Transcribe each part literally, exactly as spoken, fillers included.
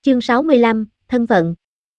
Chương sáu mươi lăm, thân phận.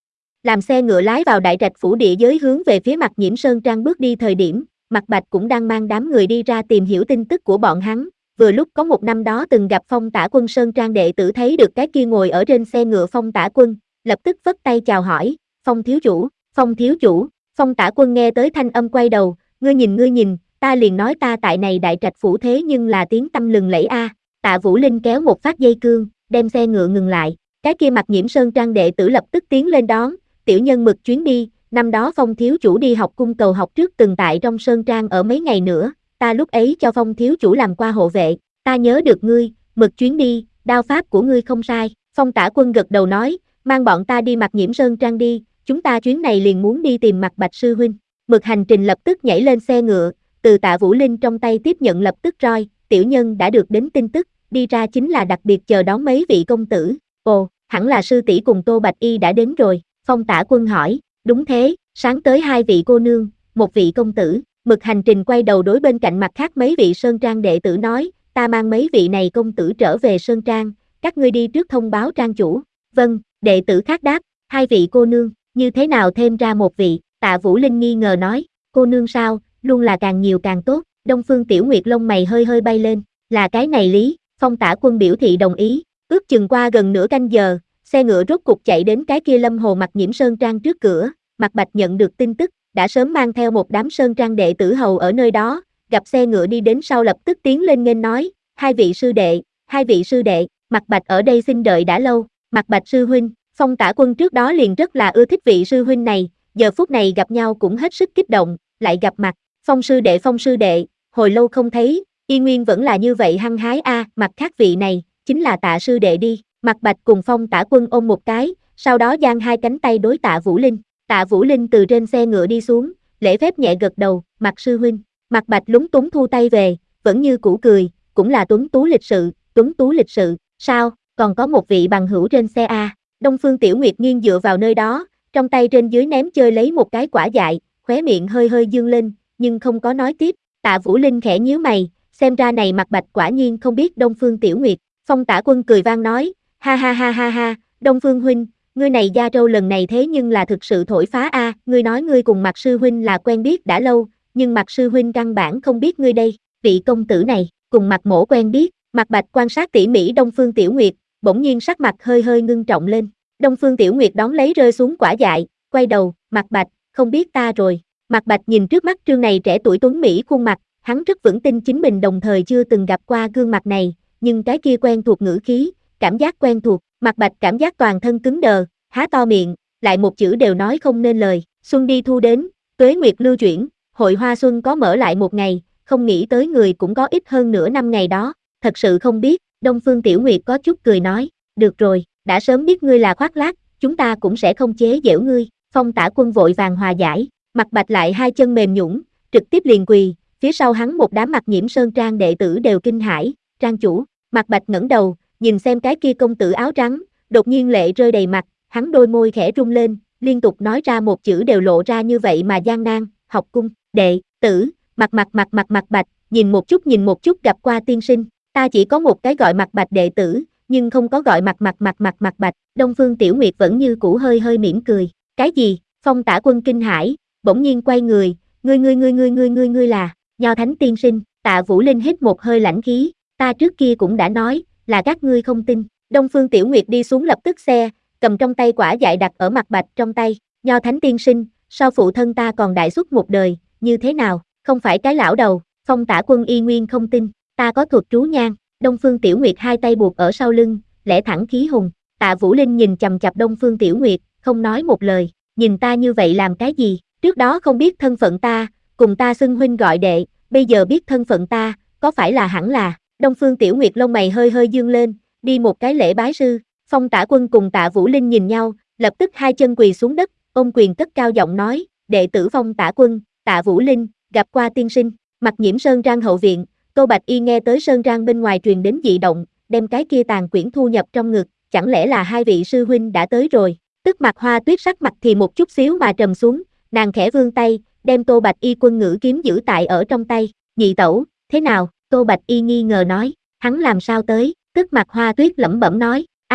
Làm xe ngựa lái vào đại trạch phủ địa giới hướng về phía Mặc Nhiễm Sơn Trang bước đi thời điểm, Mạc Bạch cũng đang mang đám người đi ra tìm hiểu tin tức của bọn hắn. Vừa lúc có một năm đó từng gặp Phong Tả Quân Sơn Trang đệ tử thấy được cái kia ngồi ở trên xe ngựa Phong Tả Quân, lập tức vất tay chào hỏi, Phong thiếu chủ, Phong thiếu chủ. Phong Tả Quân nghe tới thanh âm quay đầu, ngươi nhìn ngươi nhìn, ta liền nói ta tại này đại trạch phủ thế nhưng là tiếng tăm lừng lẫy a. Tạ Vũ Linh kéo một phát dây cương, đem xe ngựa ngừng lại. Cái kia Mặc Nhiễm Sơn Trang đệ tử lập tức tiến lên đón, tiểu nhân mực chuyến đi, năm đó Phong thiếu chủ đi học cung cầu học trước từng tại trong Sơn Trang ở mấy ngày nữa, ta lúc ấy cho Phong thiếu chủ làm qua hộ vệ, ta nhớ được ngươi, mực chuyến đi, đao pháp của ngươi không sai. Phong Tả Quân gật đầu nói, mang bọn ta đi Mặc Nhiễm Sơn Trang đi, chúng ta chuyến này liền muốn đi tìm Mạc Bạch sư huynh. Mực hành trình lập tức nhảy lên xe ngựa, từ Tạ Vũ Linh trong tay tiếp nhận lập tức roi, tiểu nhân đã được đến tin tức, đi ra chính là đặc biệt chờ đón mấy vị công tử. Ồ, hẳn là sư tỷ cùng Tô Bạch Y đã đến rồi. Phong Tả Quân hỏi, đúng thế, sáng tới hai vị cô nương, một vị công tử. Mực hành trình quay đầu đối bên cạnh mặt khác mấy vị Sơn Trang đệ tử nói, ta mang mấy vị này công tử trở về Sơn Trang, các ngươi đi trước thông báo trang chủ. Vâng, đệ tử khác đáp, hai vị cô nương, như thế nào thêm ra một vị? Tạ Vũ Linh nghi ngờ nói, cô nương sao, luôn là càng nhiều càng tốt. Đông Phương Tiểu Nguyệt lông mày hơi hơi bay lên, là cái này lý. Phong Tả Quân biểu thị đồng ý, ước chừng qua gần nửa canh giờ, xe ngựa rốt cục chạy đến cái kia Lâm Hồ Mặc Nhiễm Sơn Trang trước cửa. Mạc Bạch nhận được tin tức, đã sớm mang theo một đám Sơn Trang đệ tử hầu ở nơi đó, gặp xe ngựa đi đến sau lập tức tiến lên nghênh nói, hai vị sư đệ, hai vị sư đệ, Mạc Bạch ở đây xin đợi đã lâu. Mạc Bạch sư huynh. Phong Tả Quân trước đó liền rất là ưa thích vị sư huynh này, giờ phút này gặp nhau cũng hết sức kích động, lại gặp mặt, Phong sư đệ Phong sư đệ, hồi lâu không thấy, y nguyên vẫn là như vậy hăng hái a. À, mặt khác vị này, chính là Tạ sư đệ đi. Mạc Bạch cùng Phong Tả Quân ôm một cái, sau đó giang hai cánh tay đối Tạ Vũ Linh. Tạ Vũ Linh từ trên xe ngựa đi xuống, lễ phép nhẹ gật đầu, Mạc sư huynh. Mạc Bạch lúng túng thu tay về, vẫn như cũ cười, cũng là tuấn tú lịch sự, tuấn tú lịch sự, sao, còn có một vị bằng hữu trên xe a. À. Đông Phương Tiểu Nguyệt nghiêng dựa vào nơi đó, trong tay trên dưới ném chơi lấy một cái quả dại, khóe miệng hơi hơi dương lên, nhưng không có nói tiếp. Tạ Vũ Linh khẽ nhíu mày, xem ra này Mạc Bạch quả nhiên không biết Đông Phương Tiểu Nguyệt. Phong Tả Quân cười vang nói, ha ha ha ha ha, Đông Phương huynh, ngươi này da trâu lần này thế nhưng là thực sự thổi phá a. À, ngươi nói ngươi cùng Mạc sư huynh là quen biết đã lâu, nhưng Mạc sư huynh căn bản không biết ngươi đây. Vị công tử này, cùng Mạc mỗ quen biết. Mạc Bạch quan sát tỉ mỉ Đông Phương Tiểu Nguyệt, bỗng nhiên sắc mặt hơi hơi ngưng trọng lên. Đông Phương Tiểu Nguyệt đón lấy rơi xuống quả dại, quay đầu, Mạc Bạch, không biết ta rồi. Mạc Bạch nhìn trước mắt trương này trẻ tuổi tuấn mỹ khuôn mặt, hắn rất vững tin chính mình đồng thời chưa từng gặp qua gương mặt này, nhưng cái kia quen thuộc ngữ khí, cảm giác quen thuộc. Mạc Bạch cảm giác toàn thân cứng đờ, há to miệng, lại một chữ đều nói không nên lời. Xuân đi thu đến, tuế nguyệt lưu chuyển, hội hoa xuân có mở lại một ngày, không nghĩ tới người cũng có ít hơn nửa năm ngày đó, thật sự không biết. Đông Phương Tiểu Nguyệt có chút cười nói, được rồi, đã sớm biết ngươi là khoác lác, chúng ta cũng sẽ không chế giễu ngươi. Phong Tả Quân vội vàng hòa giải, Mạc Bạch lại hai chân mềm nhũn, trực tiếp liền quỳ, phía sau hắn một đám Mặc Nhiễm Sơn Trang đệ tử đều kinh hãi, trang chủ. Mạc Bạch ngẩng đầu, nhìn xem cái kia công tử áo trắng, đột nhiên lệ rơi đầy mặt, hắn đôi môi khẽ rung lên, liên tục nói ra một chữ đều lộ ra như vậy mà gian nan, học cung, đệ tử. Mặt mặt mặt mặt Mạc Bạch, nhìn một chút nhìn một chút gặp qua tiên sinh, ta chỉ có một cái gọi Mạc Bạch đệ tử, nhưng không có gọi mặt mặt mặt mặt Mạc Bạch. Đông Phương Tiểu Nguyệt vẫn như cũ hơi hơi mỉm cười, cái gì? Phong Tả Quân kinh hãi, bỗng nhiên quay người, ngươi ngươi ngươi ngươi ngươi ngươi ngươi là Nho Thánh tiên sinh. Tạ Vũ Linh hít một hơi lãnh khí, ta trước kia cũng đã nói, là các ngươi không tin. Đông Phương Tiểu Nguyệt đi xuống lập tức xe, cầm trong tay quả dại đặt ở Mạc Bạch trong tay, Nho Thánh tiên sinh, sau phụ thân ta còn đại xuất một đời, như thế nào, không phải cái lão đầu. Phong Tả Quân y nguyên không tin, ta có thuật trú nhang. Đông Phương Tiểu Nguyệt hai tay buộc ở sau lưng, lẽ thẳng khí hùng. Tạ Vũ Linh nhìn chằm chằm Đông Phương Tiểu Nguyệt, không nói một lời, nhìn ta như vậy làm cái gì, trước đó không biết thân phận ta, cùng ta xưng huynh gọi đệ, bây giờ biết thân phận ta, có phải là hẳn là. Đông Phương Tiểu Nguyệt lông mày hơi hơi dương lên, đi một cái lễ bái sư. Phong Tả Quân cùng Tạ Vũ Linh nhìn nhau, lập tức hai chân quỳ xuống đất, ôm quyền cất cao giọng nói, đệ tử Phong Tả Quân, Tạ Vũ Linh, gặp qua tiên sinh. Mặc Nhiễm Sơn Trang hậu viện, Tô Bạch Y nghe tới Sơn Trang bên ngoài truyền đến dị động, đem cái kia tàn quyển thu nhập trong ngực, chẳng lẽ là hai vị sư huynh đã tới rồi. Tức Mặc Hoa Tuyết sắc mặt thì một chút xíu mà trầm xuống, nàng khẽ vươn tay, đem Tô Bạch Y quân ngữ kiếm giữ tại ở trong tay. Nhị tẩu, thế nào? Tô Bạch Y nghi ngờ nói, hắn làm sao tới? Tức Mặc Hoa Tuyết lẩm bẩm nói, ai,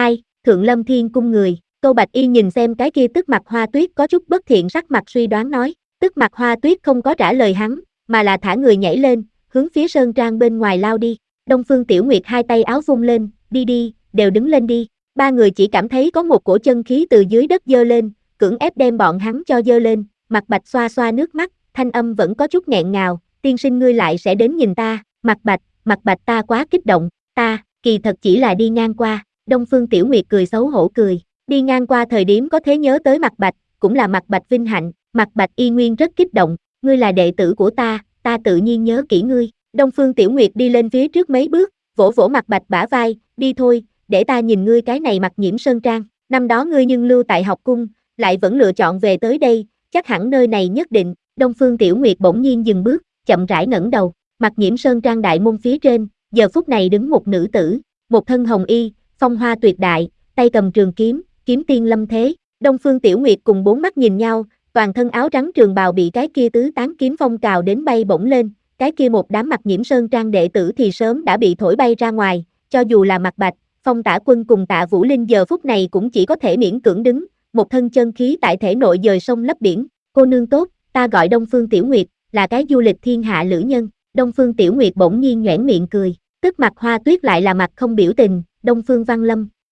Thượng Lâm Thiên cung người, Tô Bạch Y nhìn xem cái kia Tức Mặc Hoa Tuyết có chút bất thiện sắc mặt suy đoán nói, Tức Mặc Hoa Tuyết không có trả lời hắn, mà là thả người nhảy lên, hướng phía sơn trang bên ngoài lao đi. Đông Phương Tiểu Nguyệt hai tay áo vung lên, đi đi, đều đứng lên đi. Ba người chỉ cảm thấy có một cổ chân khí từ dưới đất dơ lên, cưỡng ép đem bọn hắn cho dơ lên, Mạc Bạch xoa xoa nước mắt, thanh âm vẫn có chút nghẹn ngào, tiên sinh ngươi lại sẽ đến nhìn ta, Mạc Bạch, Mạc Bạch ta quá kích động, ta, kỳ thật chỉ là đi ngang qua. Đông Phương Tiểu Nguyệt cười xấu hổ cười, đi ngang qua thời điểm có thế nhớ tới Mạc Bạch, cũng là Mạc Bạch vinh hạnh, Mạc Bạch y nguyên rất kích động, ngươi là đệ tử của ta, ta tự nhiên nhớ kỹ ngươi. Đông Phương Tiểu Nguyệt đi lên phía trước mấy bước, vỗ vỗ Mạc Bạch bả vai, đi thôi, để ta nhìn ngươi cái này Mặc Nhiễm Sơn Trang, năm đó ngươi nhưng lưu tại học cung, lại vẫn lựa chọn về tới đây, chắc hẳn nơi này nhất định. Đông Phương Tiểu Nguyệt bỗng nhiên dừng bước, chậm rãi ngẩng đầu, Mặc Nhiễm Sơn Trang đại môn phía trên, giờ phút này đứng một nữ tử, một thân hồng y, phong hoa tuyệt đại, tay cầm trường kiếm, kiếm tiên lâm thế. Đông Phương Tiểu Nguyệt cùng bốn mắt nhìn nhau, toàn thân áo trắng trường bào bị cái kia tứ tán kiếm phong cào đến bay bổng lên, cái kia một đám Mặc Nhiễm Sơn Trang đệ tử thì sớm đã bị thổi bay ra ngoài, cho dù là Mạc Bạch, Phong Tả Quân cùng Tạ Vũ Linh giờ phút này cũng chỉ có thể miễn cưỡng đứng, một thân chân khí tại thể nội dời sông lấp biển. Cô nương tốt, ta gọi Đông Phương Tiểu Nguyệt, là cái du lịch thiên hạ lữ nhân. Đông Phương Tiểu Nguyệt bỗng nhiên nhoẻn miệng cười, Tức Mặc Hoa Tuyết lại là mặt không biểu tình, Đông Phương Văn Lâm,